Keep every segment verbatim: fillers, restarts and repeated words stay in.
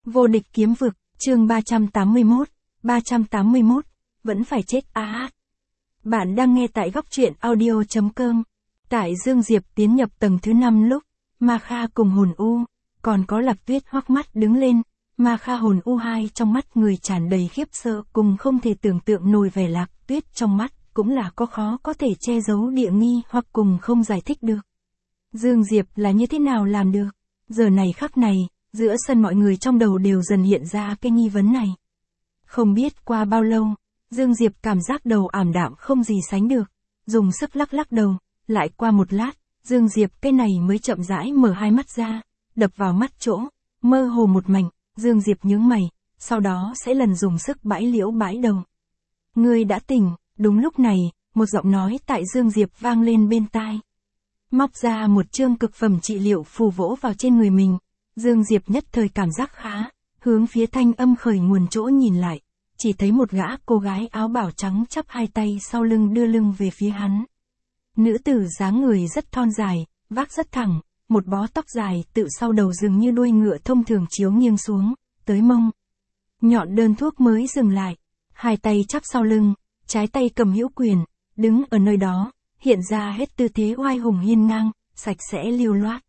Vô địch kiếm vực, chương ba trăm tám mươi mốt, ba trăm tám mươi mốt, vẫn phải chết a hát. Bạn đang nghe tại góc truyện audio chấm com. Tại Dương Diệp tiến nhập tầng thứ năm lúc, Ma Kha cùng hồn u, còn có Lạc Tuyết hoắc mắt đứng lên, Ma Kha hồn u hai trong mắt người tràn đầy khiếp sợ cùng không thể tưởng tượng nổi vẻ Lạc Tuyết trong mắt, cũng là có khó có thể che giấu địa nghi hoặc cùng không giải thích được. Dương Diệp là như thế nào làm được? Giờ này khắc này, giữa sân mọi người trong đầu đều dần hiện ra cái nghi vấn này. Không biết qua bao lâu, Dương Diệp cảm giác đầu ảm đạm không gì sánh được, dùng sức lắc lắc đầu, lại qua một lát, Dương Diệp cái này mới chậm rãi mở hai mắt ra, đập vào mắt chỗ, mơ hồ một mảnh, Dương Diệp nhướng mày, sau đó sẽ lần dùng sức bãi liễu bãi đầu. Ngươi đã tỉnh, đúng lúc này, một giọng nói tại Dương Diệp vang lên bên tai. Móc ra một chương cực phẩm trị liệu phù vỗ vào trên người mình, Dương Diệp nhất thời cảm giác khá, hướng phía thanh âm khởi nguồn chỗ nhìn lại, chỉ thấy một gã cô gái áo bảo trắng chắp hai tay sau lưng đưa lưng về phía hắn. Nữ tử dáng người rất thon dài, vác rất thẳng, một bó tóc dài tự sau đầu dường như đuôi ngựa thông thường chiếu nghiêng xuống, tới mông. Nhọn đơn thuốc mới dừng lại, hai tay chắp sau lưng, trái tay cầm hữu quyền, đứng ở nơi đó, hiện ra hết tư thế oai hùng hiên ngang, sạch sẽ lưu loát.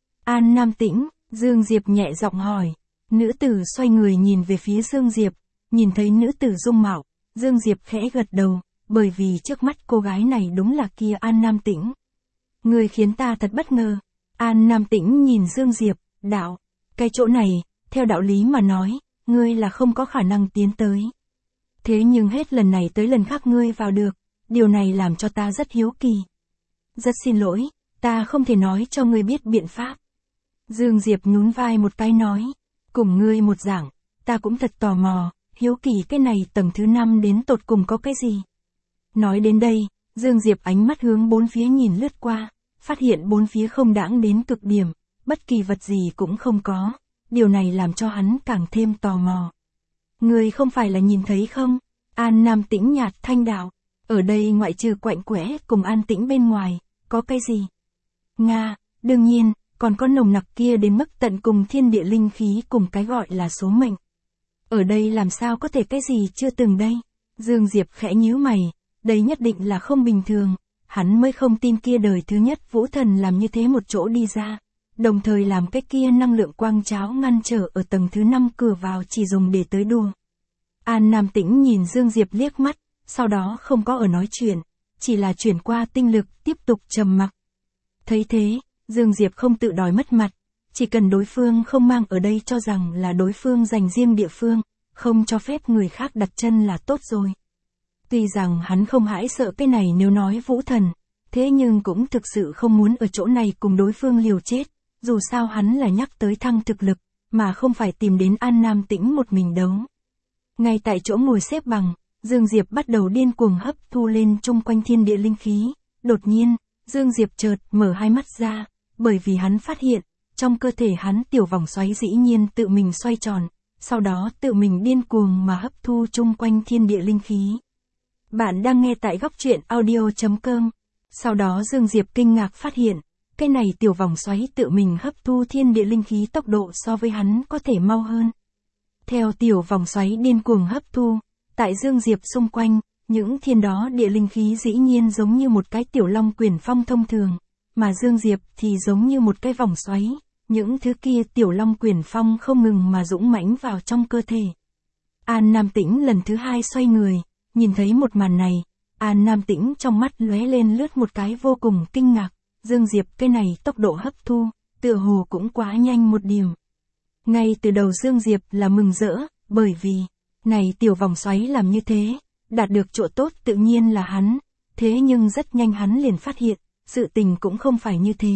An Nam Tĩnh, Dương Diệp nhẹ giọng hỏi. Nữ tử xoay người nhìn về phía Dương Diệp, nhìn thấy nữ tử dung mạo, Dương Diệp khẽ gật đầu, bởi vì trước mắt cô gái này đúng là kia An Nam Tĩnh. Người khiến ta thật bất ngờ. An Nam Tĩnh nhìn Dương Diệp, đạo, cái chỗ này, theo đạo lý mà nói, ngươi là không có khả năng tiến tới. Thế nhưng hết lần này tới lần khác ngươi vào được, điều này làm cho ta rất hiếu kỳ. Rất xin lỗi, ta không thể nói cho ngươi biết biện pháp. Dương Diệp nhún vai một cái nói, cùng ngươi một dạng, ta cũng thật tò mò, hiếu kỳ cái này tầng thứ năm đến tột cùng có cái gì. Nói đến đây, Dương Diệp ánh mắt hướng bốn phía nhìn lướt qua, phát hiện bốn phía không đãng đến cực điểm, bất kỳ vật gì cũng không có, điều này làm cho hắn càng thêm tò mò. Ngươi không phải là nhìn thấy không? An Nam Tĩnh nhạt thanh đạo, ở đây ngoại trừ quạnh quẽ cùng an tĩnh bên ngoài, có cái gì? Nga, đương nhiên, còn có nồng nặc kia đến mức tận cùng thiên địa linh khí cùng cái gọi là số mệnh. Ở đây làm sao có thể cái gì chưa từng đây? Dương Diệp khẽ nhíu mày, đấy nhất định là không bình thường, hắn mới không tin kia đời thứ nhất Vũ Thần làm như thế một chỗ đi ra, đồng thời làm cái kia năng lượng quang cháo ngăn trở ở tầng thứ năm cửa vào chỉ dùng để tới đùa. An Nam Tĩnh nhìn Dương Diệp liếc mắt, sau đó không có ở nói chuyện, chỉ là chuyển qua tinh lực tiếp tục trầm mặc. Thấy thế, Dương Diệp không tự đòi mất mặt, chỉ cần đối phương không mang ở đây cho rằng là đối phương dành riêng địa phương, không cho phép người khác đặt chân là tốt rồi. Tuy rằng hắn không hãi sợ cái này nếu nói Vũ Thần, thế nhưng cũng thực sự không muốn ở chỗ này cùng đối phương liều chết, dù sao hắn là nhắc tới thăng thực lực, mà không phải tìm đến An Nam Tĩnh một mình đấu. Ngay tại chỗ ngồi xếp bằng, Dương Diệp bắt đầu điên cuồng hấp thu lên chung quanh thiên địa linh khí, đột nhiên, Dương Diệp chợt mở hai mắt ra, bởi vì hắn phát hiện, trong cơ thể hắn tiểu vòng xoáy dĩ nhiên tự mình xoay tròn, sau đó tự mình điên cuồng mà hấp thu chung quanh thiên địa linh khí. Bạn đang nghe tại góc truyện audio chấm com. Sau đó Dương Diệp kinh ngạc phát hiện, cái này tiểu vòng xoáy tự mình hấp thu thiên địa linh khí tốc độ so với hắn có thể mau hơn. Theo tiểu vòng xoáy điên cuồng hấp thu, tại Dương Diệp xung quanh, những thiên đó địa linh khí dĩ nhiên giống như một cái tiểu long quyển phong thông thường, mà Dương Diệp thì giống như một cái vòng xoáy, những thứ kia tiểu long quyển phong không ngừng mà dũng mãnh vào trong cơ thể. An Nam Tĩnh lần thứ hai xoay người, nhìn thấy một màn này, An Nam Tĩnh trong mắt lóe lên lướt một cái vô cùng kinh ngạc, Dương Diệp cái này tốc độ hấp thu, tựa hồ cũng quá nhanh một điểm. Ngay từ đầu Dương Diệp là mừng rỡ, bởi vì, này tiểu vòng xoáy làm như thế, đạt được chỗ tốt tự nhiên là hắn, thế nhưng rất nhanh hắn liền phát hiện, sự tình cũng không phải như thế.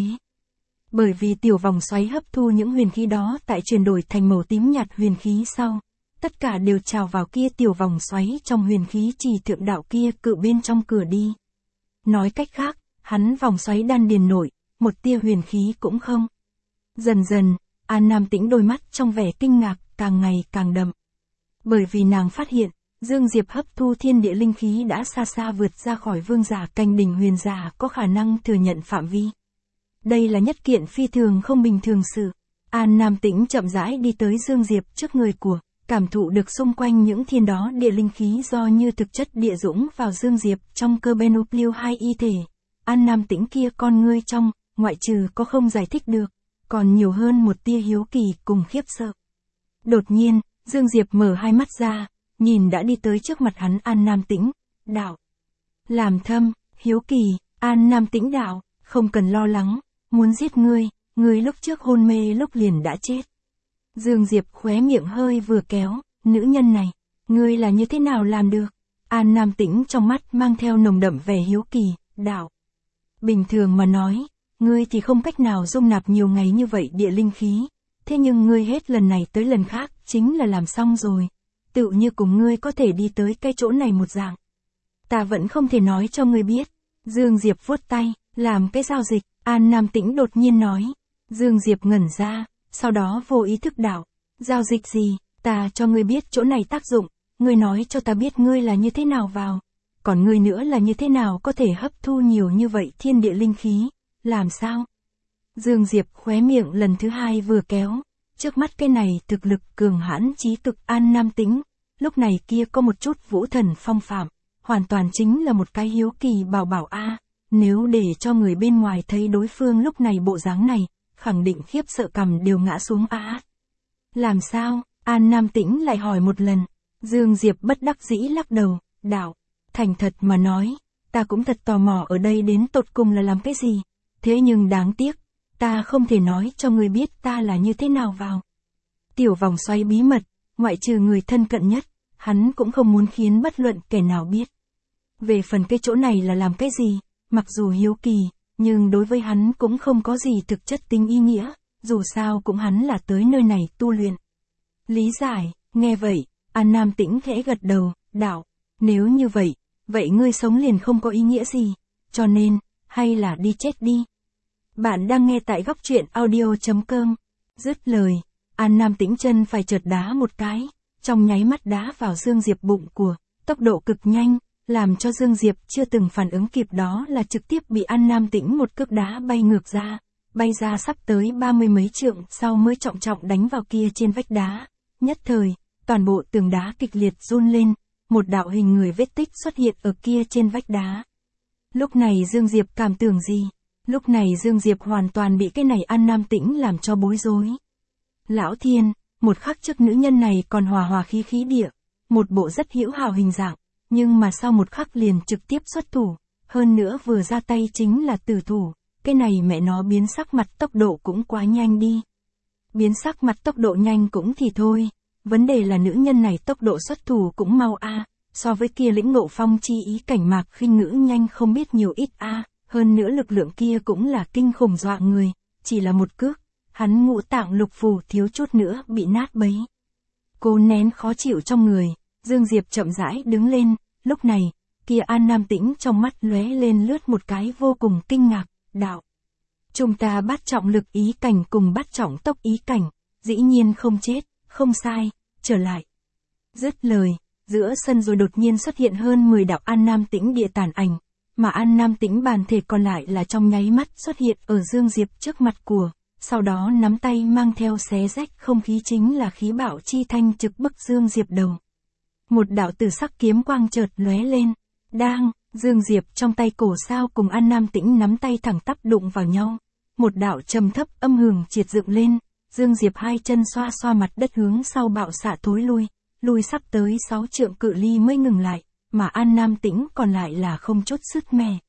Bởi vì tiểu vòng xoáy hấp thu những huyền khí đó tại chuyển đổi thành màu tím nhạt huyền khí sau, tất cả đều trào vào kia tiểu vòng xoáy trong huyền khí trì thượng đạo kia cự bên trong cửa đi. Nói cách khác, hắn vòng xoáy đan điền nội, một tia huyền khí cũng không. Dần dần, An Nam Tĩnh đôi mắt trong vẻ kinh ngạc càng ngày càng đậm. Bởi vì nàng phát hiện, Dương Diệp hấp thu thiên địa linh khí đã xa xa vượt ra khỏi vương giả canh đỉnh huyền giả có khả năng thừa nhận phạm vi. Đây là nhất kiện phi thường không bình thường sự. An Nam Tĩnh chậm rãi đi tới Dương Diệp trước người của, cảm thụ được xung quanh những thiên đó địa linh khí do như thực chất địa dũng vào Dương Diệp trong cơ Benuplio hai y thể. An Nam Tĩnh kia con ngươi trong, ngoại trừ có không giải thích được, còn nhiều hơn một tia hiếu kỳ cùng khiếp sợ. Đột nhiên, Dương Diệp mở hai mắt ra, nhìn đã đi tới trước mặt hắn An Nam Tĩnh, đạo. Làm thâm, hiếu kỳ, An Nam Tĩnh đạo, không cần lo lắng, muốn giết ngươi, ngươi lúc trước hôn mê lúc liền đã chết. Dương Diệp khóe miệng hơi vừa kéo, nữ nhân này, ngươi là như thế nào làm được? An Nam Tĩnh trong mắt mang theo nồng đậm vẻ hiếu kỳ, đạo. Bình thường mà nói, ngươi thì không cách nào dung nạp nhiều ngày như vậy địa linh khí, thế nhưng ngươi hết lần này tới lần khác chính là làm xong rồi, tự như cùng ngươi có thể đi tới cái chỗ này một dạng. Ta vẫn không thể nói cho ngươi biết. Dương Diệp vuốt tay, làm cái giao dịch, An Nam Tĩnh đột nhiên nói. Dương Diệp ngẩn ra, sau đó vô ý thức đạo, giao dịch gì, ta cho ngươi biết chỗ này tác dụng, ngươi nói cho ta biết ngươi là như thế nào vào, còn ngươi nữa là như thế nào có thể hấp thu nhiều như vậy thiên địa linh khí, làm sao? Dương Diệp khóe miệng lần thứ hai vừa kéo, trước mắt cái này thực lực cường hãn chí cực An Nam Tĩnh, lúc này kia có một chút vũ thần phong phạm, hoàn toàn chính là một cái hiếu kỳ bảo bảo a, nếu để cho người bên ngoài thấy đối phương lúc này bộ dáng này, khẳng định khiếp sợ cầm đều ngã xuống a. À. Làm sao? An Nam Tĩnh lại hỏi một lần. Dương Diệp bất đắc dĩ lắc đầu, đạo, thành thật mà nói, ta cũng thật tò mò ở đây đến tột cùng là làm cái gì, thế nhưng đáng tiếc, ta không thể nói cho người biết ta là như thế nào vào. Tiểu vòng xoay bí mật, ngoại trừ người thân cận nhất, hắn cũng không muốn khiến bất luận kẻ nào biết. Về phần cái chỗ này là làm cái gì, mặc dù hiếu kỳ, nhưng đối với hắn cũng không có gì thực chất tính ý nghĩa, dù sao cũng hắn là tới nơi này tu luyện. Lý giải, nghe vậy, An Nam Tĩnh khẽ gật đầu, đạo, nếu như vậy, vậy ngươi sống liền không có ý nghĩa gì, cho nên, hay là đi chết đi. Bạn đang nghe tại góc truyện audio chấm com. Dứt lời, An Nam Tĩnh chân phải chợt đá một cái, trong nháy mắt đá vào Dương Diệp bụng của, tốc độ cực nhanh, làm cho Dương Diệp chưa từng phản ứng kịp đó là trực tiếp bị An Nam Tĩnh một cước đá bay ngược ra, bay ra sắp tới ba mươi mấy trượng sau mới trọng trọng đánh vào kia trên vách đá. Nhất thời, toàn bộ tường đá kịch liệt run lên, một đạo hình người vết tích xuất hiện ở kia trên vách đá. Lúc này Dương Diệp cảm tưởng gì? Lúc này Dương Diệp hoàn toàn bị cái này An Nam Tĩnh làm cho bối rối. Lão Thiên, một khắc trước nữ nhân này còn hòa hòa khí khí địa, một bộ rất hữu hảo hình dạng, nhưng mà sau một khắc liền trực tiếp xuất thủ, hơn nữa vừa ra tay chính là tử thủ, cái này mẹ nó biến sắc mặt tốc độ cũng quá nhanh đi. Biến sắc mặt tốc độ nhanh cũng thì thôi, vấn đề là nữ nhân này tốc độ xuất thủ cũng mau a, so với kia lĩnh ngộ phong chi ý cảnh Mạc Khinh Ngữ nhanh không biết nhiều ít a, hơn nữa lực lượng kia cũng là kinh khủng dọa người, chỉ là một cước, hắn ngũ tạng lục phủ thiếu chút nữa bị nát bấy. Cô nén khó chịu trong người, Dương Diệp chậm rãi đứng lên, lúc này, kia An Nam Tĩnh trong mắt lóe lên lướt một cái vô cùng kinh ngạc, đạo. Chúng ta bắt trọng lực ý cảnh cùng bắt trọng tốc ý cảnh, dĩ nhiên không chết, không sai, trở lại. Dứt lời, giữa sân rồi đột nhiên xuất hiện hơn mười đạo An Nam Tĩnh địa tản ảnh, mà An Nam Tĩnh bản thể còn lại là trong nháy mắt xuất hiện ở Dương Diệp trước mặt của, sau đó nắm tay mang theo xé rách không khí chính là khí bạo chi thanh trực bức Dương Diệp đầu. Một đạo tử sắc kiếm quang chợt lóe lên, đang, Dương Diệp trong tay cổ sao cùng An Nam Tĩnh nắm tay thẳng tắp đụng vào nhau. Một đạo trầm thấp âm hưởng triệt dựng lên, Dương Diệp hai chân xoa xoa mặt đất hướng sau bạo xạ thối lui, lui sắp tới sáu trượng cự ly mới ngừng lại, mà An Nam Tĩnh còn lại là không chút sứt mẻ.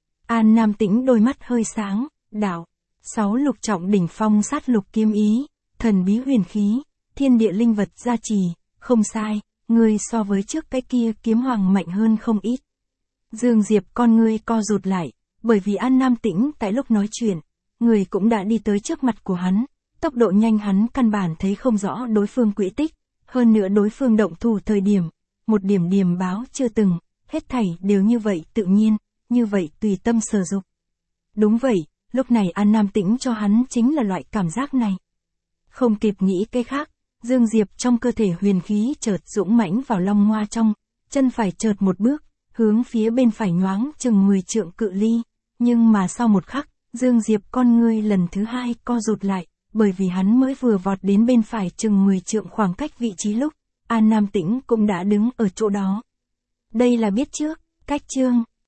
An Nam Tĩnh đôi mắt hơi sáng, đạo, sáu lục trọng đỉnh phong sát lục kiếm ý, thần bí huyền khí, thiên địa linh vật gia trì, không sai, ngươi so với trước cái kia kiếm hoàng mạnh hơn không ít. Dương Diệp con ngươi co rụt lại, bởi vì An Nam Tĩnh tại lúc nói chuyện, người cũng đã đi tới trước mặt của hắn, tốc độ nhanh hắn căn bản thấy không rõ đối phương quỹ tích, hơn nữa đối phương động thủ thời điểm, một điểm điểm báo chưa từng, hết thảy đều như vậy tự nhiên, như vậy tùy tâm sở dục. Đúng vậy, lúc này An Nam Tĩnh cho hắn chính là loại cảm giác này. Không kịp nghĩ cái khác, Dương Diệp trong cơ thể huyền khí chợt dũng mãnh vào long ngoa trong, chân phải chợt một bước, hướng phía bên phải nhoáng chừng mười trượng cự ly, nhưng mà sau một khắc, Dương Diệp con ngươi lần thứ hai co rụt lại, bởi vì hắn mới vừa vọt đến bên phải chừng mười trượng khoảng cách vị trí lúc, An Nam Tĩnh cũng đã đứng ở chỗ đó. Đây là biết trước, cách chương.